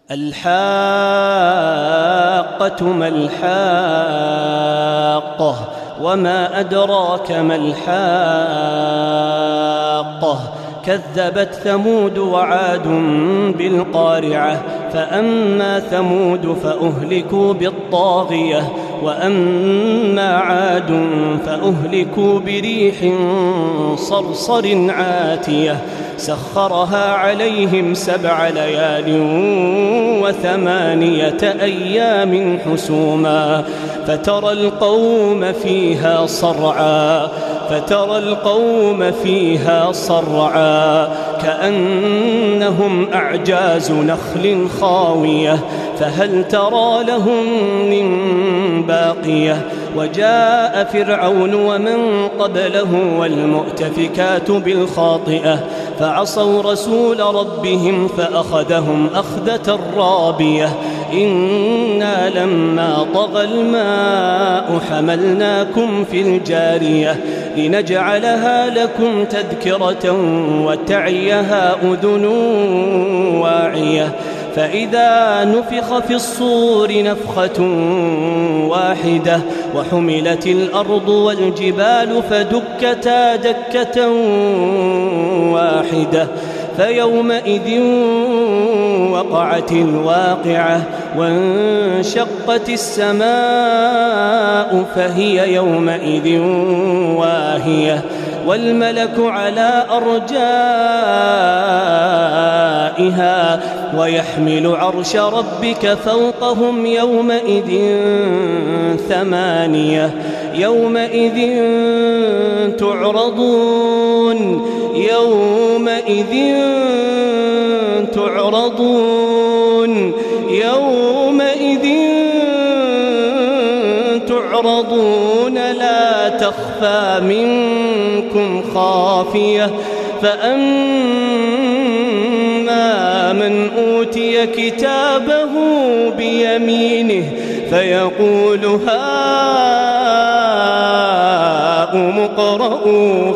الحاقة ما الحاقة وما أدراك ما الحاقة كذبت ثمود وعاد بالقارعة فأما ثمود فأهلكوا بالطاغية وأما عاد فأهلكوا بريح صرصر عاتية سخرها عليهم 7 ليال و8 أيام حسوما فترى القوم فيها صرعا كأنهم أعجاز نخل خاوية فهل ترى لهم من باقية وجاء فرعون ومن قبله والمؤتفكات بالخاطئة فعصوا رسول ربهم فأخذهم أخذة رابية إنا لما طغى الماء حملناكم في الجارية لنجعلها لكم تذكرة وتعيها أذن واعية فإذا نفخ في الصور نفخة واحدة وحملت الأرض والجبال فدكتا دكة واحدة فيومئذ وقعت الواقعة وانشقت السماء فهي يومئذ واهية والملك على أرجائها ويحمل عرش ربك فوقهم يومئذ 8 يومئذ تعرضون لا تخفى منكم خافية فأما من أوتي كتابه بيمينه فيقول هاؤم اقرءوا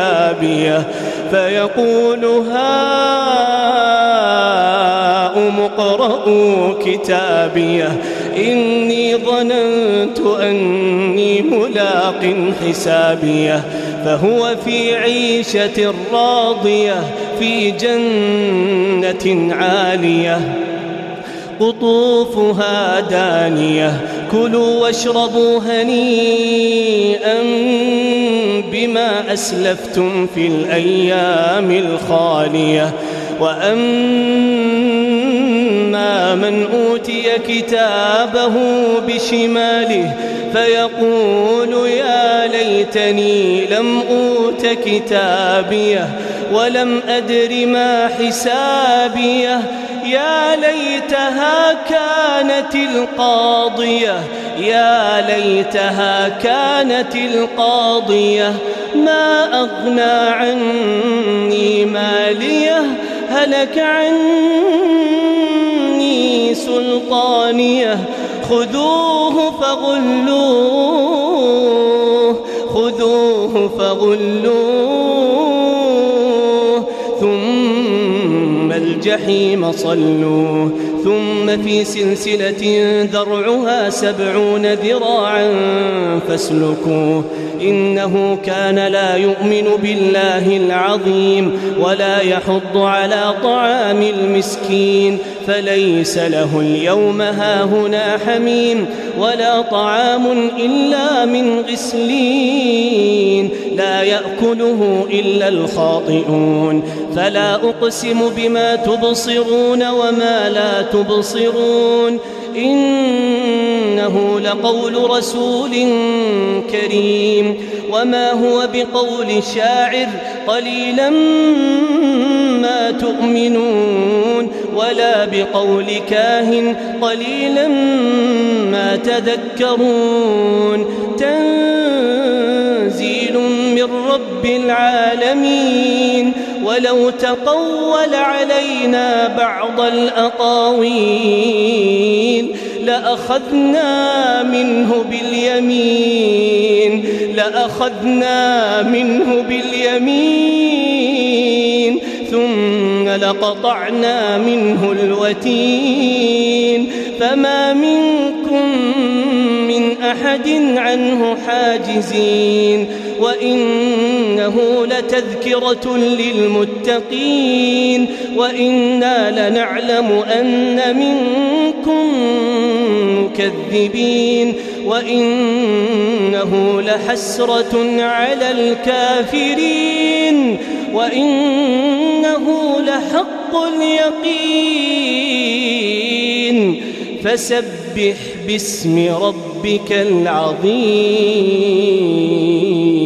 كتابيه إني ظننت أني ملاق حسابيه فهو في عيشة راضية في جنة عالية قطوفها دانية كلوا واشربوا هنيئا بما أسلفتم في الأيام الخالية وأما من أوتي كتابه بشماله فيقول يا ليتني لم أوت كتابيه ولم أدر ما حسابيه يا ليتها كانت القاضية ما أغنى عني ماليه هلك عني سلطانيه خذوه فغلوه ثم الجحيم صلوه ثم في سلسلة ذرعها 70 ذراعا فاسلكوه إنه كان لا يؤمن بالله العظيم ولا يحض على طعام المسكين فليس له اليوم هاهنا حميم ولا طعام إلا من غسلين لا يأكله إلا الخاطئون فلا أقسم بما تبصرون وما لا تبصرون إنه لقول رسول كريم وما هو بقول شاعر قليلا ما تؤمنون ولا بقول كاهن قليلا ما تذكرون تنزيل من رب العالمين ولو تقول علينا بعض الأقاويل لأخذنا منه باليمين ثم لقطعنا منه الوتين فما منكم من أحد عنه حاجزين وإنه لتذكرة للمتقين وإنا لنعلم أن منكم مكذبين وإنه لحسرة على الكافرين وإنه لحق اليقين فسبح باسم ربك العظيم.